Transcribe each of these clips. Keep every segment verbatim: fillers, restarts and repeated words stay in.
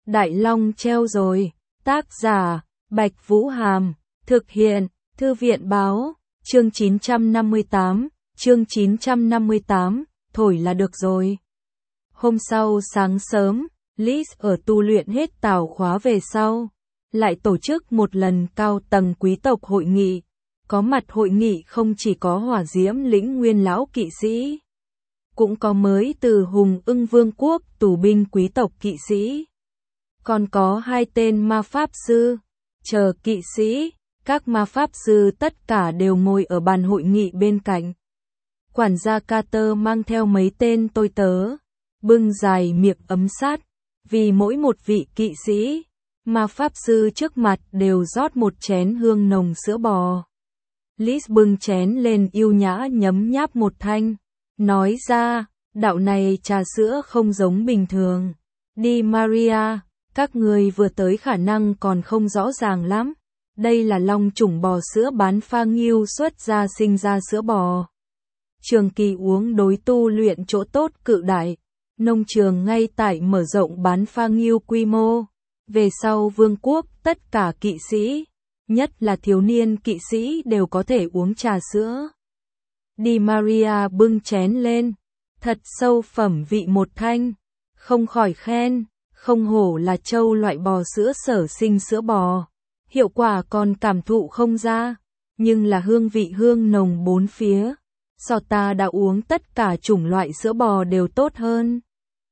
Đại Long treo rồi. Tác giả, Bạch Vũ Hàm. Thực hiện, Thư viện Báo. Chương chín trăm năm mươi tám. Chương chín trăm năm mươi tám. Thổi là được rồi. Hôm sau sáng sớm, Liz ở tu luyện hết tào khóa về sau, lại tổ chức một lần cao tầng quý tộc hội nghị. Có mặt hội nghị không chỉ có Hỏa Diễm lĩnh nguyên lão kỵ sĩ, cũng có mới từ Hùng Ưng Vương quốc tù binh quý tộc kỵ sĩ, còn có hai tên ma pháp sư, chờ kỵ sĩ. Các ma pháp sư tất cả đều ngồi ở bàn hội nghị bên cạnh. Quản gia Carter mang theo mấy tên tôi tớ, bưng dài miệng ấm sắt, vì mỗi một vị kỵ sĩ, ma pháp sư trước mặt đều rót một chén hương nồng sữa bò. Liz bưng chén lên yêu nhã nhấm nháp một thanh, nói ra, đạo này trà sữa không giống bình thường. Đi Maria, các người vừa tới khả năng còn không rõ ràng lắm. Đây là long chủng bò sữa bán pha nghiêu xuất ra sinh ra sữa bò. Trường kỳ uống đối tu luyện chỗ tốt cự đại. Nông trường ngay tại mở rộng bán pha nghiêu quy mô. Về sau vương quốc tất cả kỵ sĩ, nhất là thiếu niên kỵ sĩ đều có thể uống trà sữa. Đi Maria bưng chén lên, thật sâu phẩm vị một thanh, không khỏi khen, không hổ là trâu loại bò sữa sở sinh sữa bò. Hiệu quả còn cảm thụ không ra, nhưng là hương vị hương nồng bốn phía. So ta đã uống tất cả chủng loại sữa bò đều tốt hơn.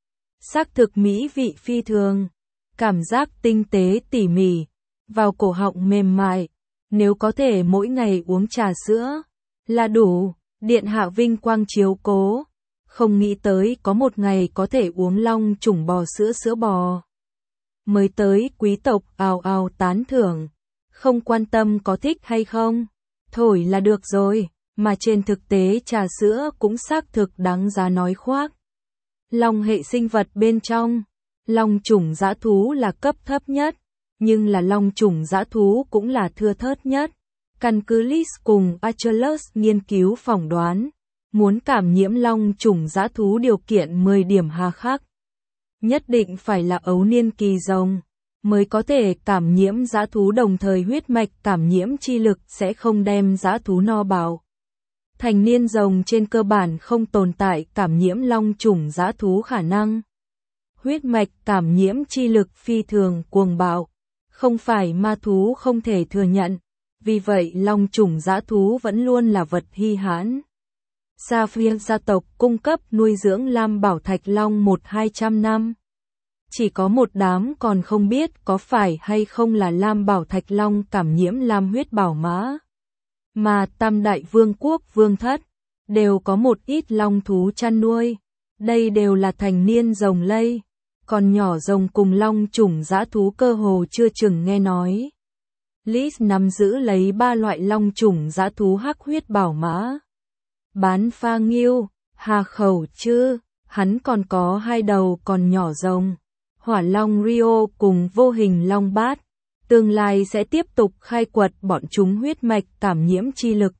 Xác thực mỹ vị phi thường, cảm giác tinh tế tỉ mỉ, vào cổ họng mềm mại. Nếu có thể mỗi ngày uống trà sữa là đủ, điện hạ vinh quang chiếu cố. Không nghĩ tới có một ngày có thể uống long chủng bò sữa sữa bò. Mới tới quý tộc ào ào tán thưởng, không quan tâm có thích hay không, thổi là được rồi, mà trên thực tế trà sữa cũng xác thực đáng giá nói khoác. Long hệ sinh vật bên trong, long chủng dã thú là cấp thấp nhất, nhưng là long chủng dã thú cũng là thưa thớt nhất. Căn cứ Liz cùng Achilles nghiên cứu phỏng đoán, muốn cảm nhiễm long chủng dã thú điều kiện mười điểm hà khắc. Nhất định phải là ấu niên kỳ rồng mới có thể cảm nhiễm dã thú, đồng thời huyết mạch cảm nhiễm chi lực sẽ không đem dã thú no bạo. Thành niên rồng trên cơ bản không tồn tại cảm nhiễm long chủng dã thú khả năng. Huyết mạch cảm nhiễm chi lực phi thường cuồng bạo, không phải ma thú không thể thừa nhận, vì vậy long chủng dã thú vẫn luôn là vật hy hãn. Sapphire gia tộc cung cấp nuôi dưỡng lam bảo thạch long một hai trăm năm. Chỉ có một đám còn không biết có phải hay không là lam bảo thạch long cảm nhiễm lam huyết bảo mã. Mà tam đại vương quốc vương thất, đều có một ít long thú chăn nuôi. Đây đều là thành niên rồng lây, còn nhỏ rồng cùng long chủng dã thú cơ hồ chưa chừng nghe nói. Liz nắm giữ lấy ba loại long chủng dã thú hắc huyết bảo mã, bán pha nghiêu, hà khẩu chứ, hắn còn có hai đầu còn nhỏ rồng, hỏa long Rio cùng vô hình long bát. Tương lai sẽ tiếp tục khai quật bọn chúng huyết mạch cảm nhiễm chi lực.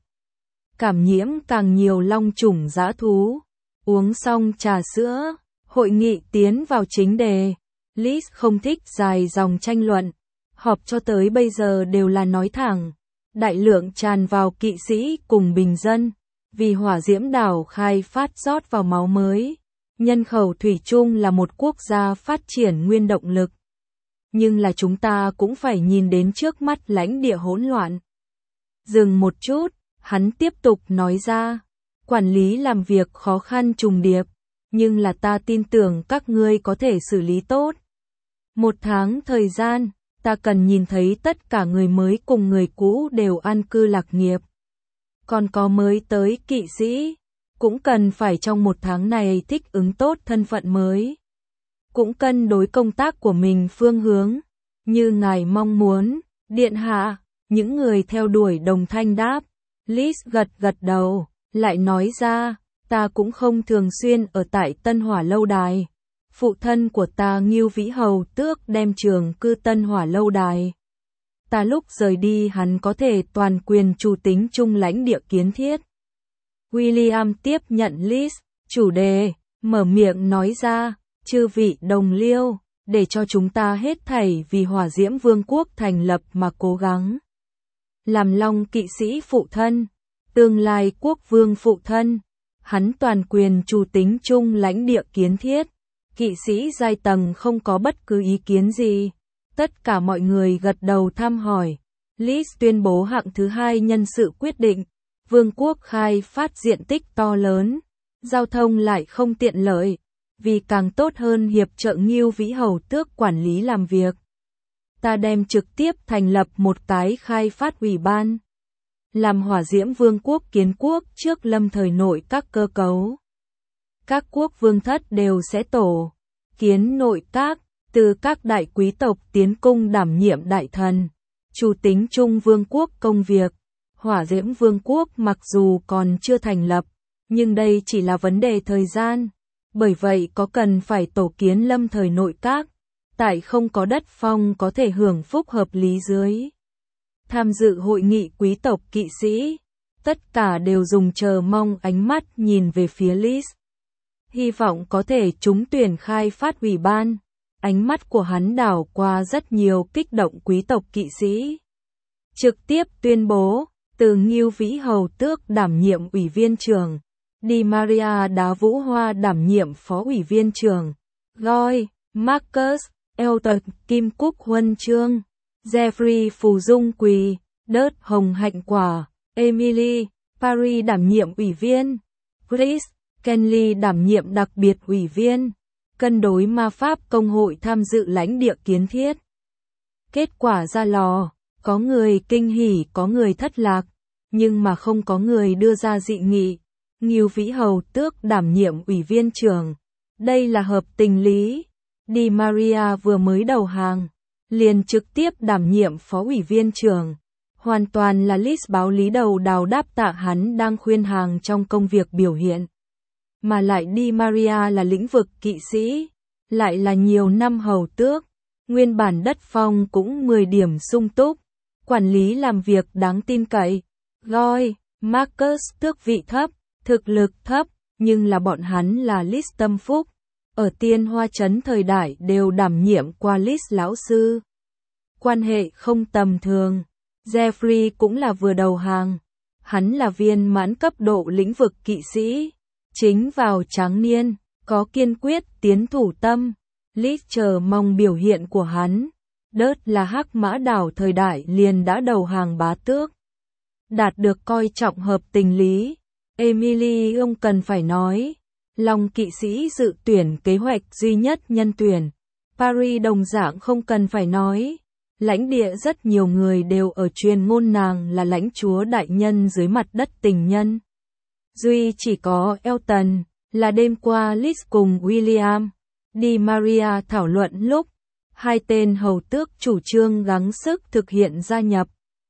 Cảm nhiễm càng nhiều long chủng dã thú. Uống xong trà sữa, hội nghị tiến vào chính đề. Liz không thích dài dòng tranh luận. Họp cho tới bây giờ đều là nói thẳng. Đại lượng tràn vào kỵ sĩ cùng bình dân. Vì hỏa diễm đảo khai phát rót vào máu mới. Nhân khẩu thủy chung là một quốc gia phát triển nguyên động lực. Nhưng là chúng ta cũng phải nhìn đến trước mắt lãnh địa hỗn loạn. Dừng một chút, hắn tiếp tục nói ra, quản lý làm việc khó khăn trùng điệp, nhưng là ta tin tưởng các ngươi có thể xử lý tốt. Một tháng thời gian, ta cần nhìn thấy tất cả người mới cùng người cũ đều an cư lạc nghiệp. Còn có mới tới kỵ sĩ, cũng cần phải trong một tháng này thích ứng tốt thân phận mới. Cũng cân đối công tác của mình phương hướng, như ngài mong muốn, điện hạ. Những người theo đuổi đồng thanh đáp. Liz gật gật đầu, lại nói ra, ta cũng không thường xuyên ở tại Tân Hỏa lâu đài. Phụ thân của ta Ngưu Vĩ Hầu tước đem trường cư Tân Hỏa lâu đài. Ta lúc rời đi hắn có thể toàn quyền chủ tính chung lãnh địa kiến thiết. William tiếp nhận Liz, chủ đề, mở miệng nói ra, chư vị đồng liêu, để cho chúng ta hết thảy vì Hỏa Diễm Vương quốc thành lập mà cố gắng. Làm Long kỵ sĩ phụ thân, tương lai quốc vương phụ thân, hắn toàn quyền chủ tính chung lãnh địa kiến thiết. Kỵ sĩ giai tầng không có bất cứ ý kiến gì. Tất cả mọi người gật đầu thăm hỏi. Lis tuyên bố hạng thứ hai nhân sự quyết định. Vương quốc khai phát diện tích to lớn. Giao thông lại không tiện lợi. Vì càng tốt hơn hiệp trợ Ngưu Vĩ Hầu Tước quản lý làm việc. Ta đem trực tiếp thành lập một cái khai phát ủy ban. Làm Hỏa Diễm Vương quốc kiến quốc trước lâm thời nội các cơ cấu. Các quốc vương thất đều sẽ tổ kiến nội các, từ các đại quý tộc tiến cung đảm nhiệm đại thần, chủ tính chung vương quốc công việc. Hỏa Diễm Vương quốc mặc dù còn chưa thành lập, nhưng đây chỉ là vấn đề thời gian. Bởi vậy có cần phải tổ kiến lâm thời nội các, tại không có đất phong có thể hưởng phúc hợp lý dưới. Tham dự hội nghị quý tộc kỵ sĩ, tất cả đều dùng chờ mong ánh mắt nhìn về phía Lis. Hy vọng có thể trúng tuyển khai phát ủy ban. Ánh mắt của hắn đảo qua rất nhiều kích động quý tộc kỵ sĩ. Trực tiếp tuyên bố, từ Ngưu Vĩ Hầu Tước đảm nhiệm ủy viên trưởng, Di Maria Đá Vũ Hoa đảm nhiệm phó ủy viên trưởng, Roy, Marcus, Elton, Kim Cúc Huân Chương, Jeffrey Phù Dung Quỳ, Đớt Hồng Hạnh Quả, Emily, Paris đảm nhiệm ủy viên, Chris, Kenley đảm nhiệm đặc biệt ủy viên. Cân đối ma pháp công hội tham dự lãnh địa kiến thiết. Kết quả ra lò, có người kinh hỉ có người thất lạc, nhưng mà không có người đưa ra dị nghị. Ngưu Vĩ Hầu Tước đảm nhiệm ủy viên trưởng. Đây là hợp tình lý. Di Maria vừa mới đầu hàng, liền trực tiếp đảm nhiệm phó ủy viên trưởng. Hoàn toàn là Lis báo lý đầu đào đáp tạ hắn đang khuyên hàng trong công việc biểu hiện. Mà lại Di Maria là lĩnh vực kỵ sĩ, lại là nhiều năm hầu tước, nguyên bản đất phong cũng mười điểm sung túc, quản lý làm việc đáng tin cậy. Roy, Marcus tước vị thấp, thực lực thấp, nhưng là bọn hắn là Lis tâm phúc, ở Tiên Hoa Trấn thời đại đều đảm nhiệm qua Lis lão sư. Quan hệ không tầm thường. Jeffrey cũng là vừa đầu hàng, hắn là viên mãn cấp độ lĩnh vực kỵ sĩ. Chính vào tráng niên, có kiên quyết tiến thủ tâm, Lis chờ mong biểu hiện của hắn. Đớt là hắc mã đảo thời đại liền đã đầu hàng bá tước. Đạt được coi trọng hợp tình lý. Emily ông cần phải nói. Long kỵ sĩ dự tuyển kế hoạch duy nhất nhân tuyển. Paris đồng dạng không cần phải nói. Lãnh địa rất nhiều người đều ở truyền ngôn nàng là lãnh chúa đại nhân dưới mặt đất tình nhân. Duy chỉ có Elton, là đêm qua Lis cùng William, Di Maria thảo luận lúc, hai tên hầu tước chủ trương gắng sức thực hiện gia nhập.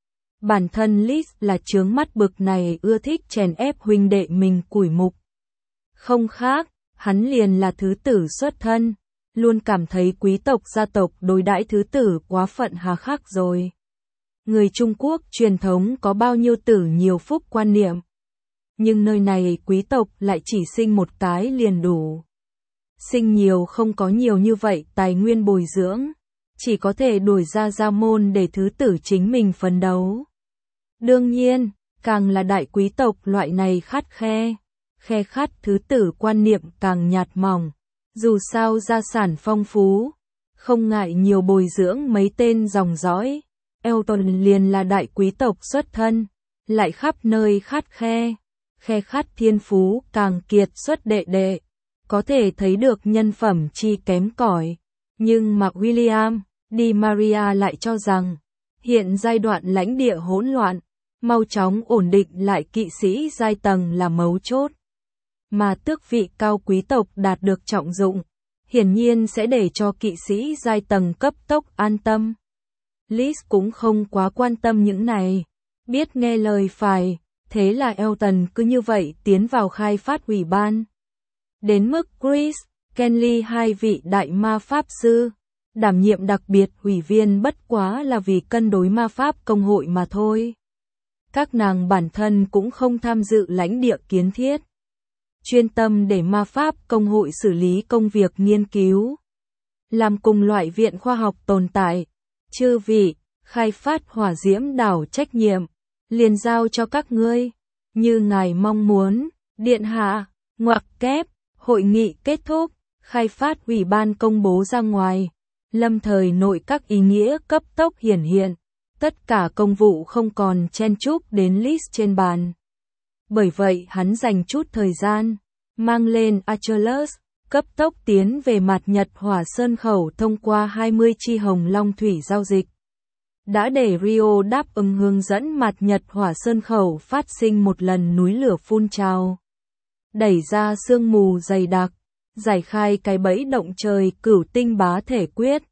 Bản thân Lis là chướng mắt bực này ưa thích chèn ép huynh đệ mình củi mục. Không khác, hắn liền là thứ tử xuất thân, luôn cảm thấy quý tộc gia tộc đối đãi thứ tử quá phận hà khắc rồi. Người Trung Quốc truyền thống có bao nhiêu tử nhiều phúc quan niệm. Nhưng nơi này quý tộc lại chỉ sinh một cái liền đủ. Sinh nhiều không có nhiều như vậy tài nguyên bồi dưỡng, chỉ có thể đuổi ra gia môn để thứ tử chính mình phấn đấu. Đương nhiên, càng là đại quý tộc loại này khắt khe, khe khắt thứ tử quan niệm càng nhạt mỏng. Dù sao gia sản phong phú, không ngại nhiều bồi dưỡng mấy tên dòng dõi. Elton liền là đại quý tộc xuất thân, lại khắp nơi khắt khe. Khe khắt thiên phú càng kiệt xuất đệ đệ, có thể thấy được nhân phẩm chi kém cỏi. Nhưng mà William, Di Maria lại cho rằng, hiện giai đoạn lãnh địa hỗn loạn, mau chóng ổn định lại kỵ sĩ giai tầng là mấu chốt. Mà tước vị cao quý tộc đạt được trọng dụng, hiển nhiên sẽ để cho kỵ sĩ giai tầng cấp tốc an tâm. Lis cũng không quá quan tâm những này, biết nghe lời phải. Thế là Elton cứ như vậy tiến vào khai phát ủy ban. Đến mức Chris, Kenley hai vị đại ma pháp sư, đảm nhiệm đặc biệt ủy viên bất quá là vì cân đối ma pháp công hội mà thôi. Các nàng bản thân cũng không tham dự lãnh địa kiến thiết. Chuyên tâm để ma pháp công hội xử lý công việc nghiên cứu. làm cùng loại viện khoa học tồn tại. Chư vị, khai phát hỏa diễm đảo trách nhiệm, liền giao cho các ngươi, như ngài mong muốn, điện hạ, ngoặc kép, hội nghị kết thúc, khai phát ủy ban công bố ra ngoài, lâm thời nội các ý nghĩa cấp tốc hiển hiện, tất cả công vụ không còn chen chúc đến list trên bàn. Bởi vậy hắn dành chút thời gian, mang lên Achilles, cấp tốc tiến về mặt Nhật Hỏa Sơn khẩu thông qua hai mươi chi Hồng Long thủy giao dịch. Đã để Rio đáp ứng hướng dẫn mặt Nhật Hỏa Sơn khẩu phát sinh một lần núi lửa phun trào. Đẩy ra sương mù dày đặc, giải khai cái bẫy động trời cửu tinh bá thể quyết.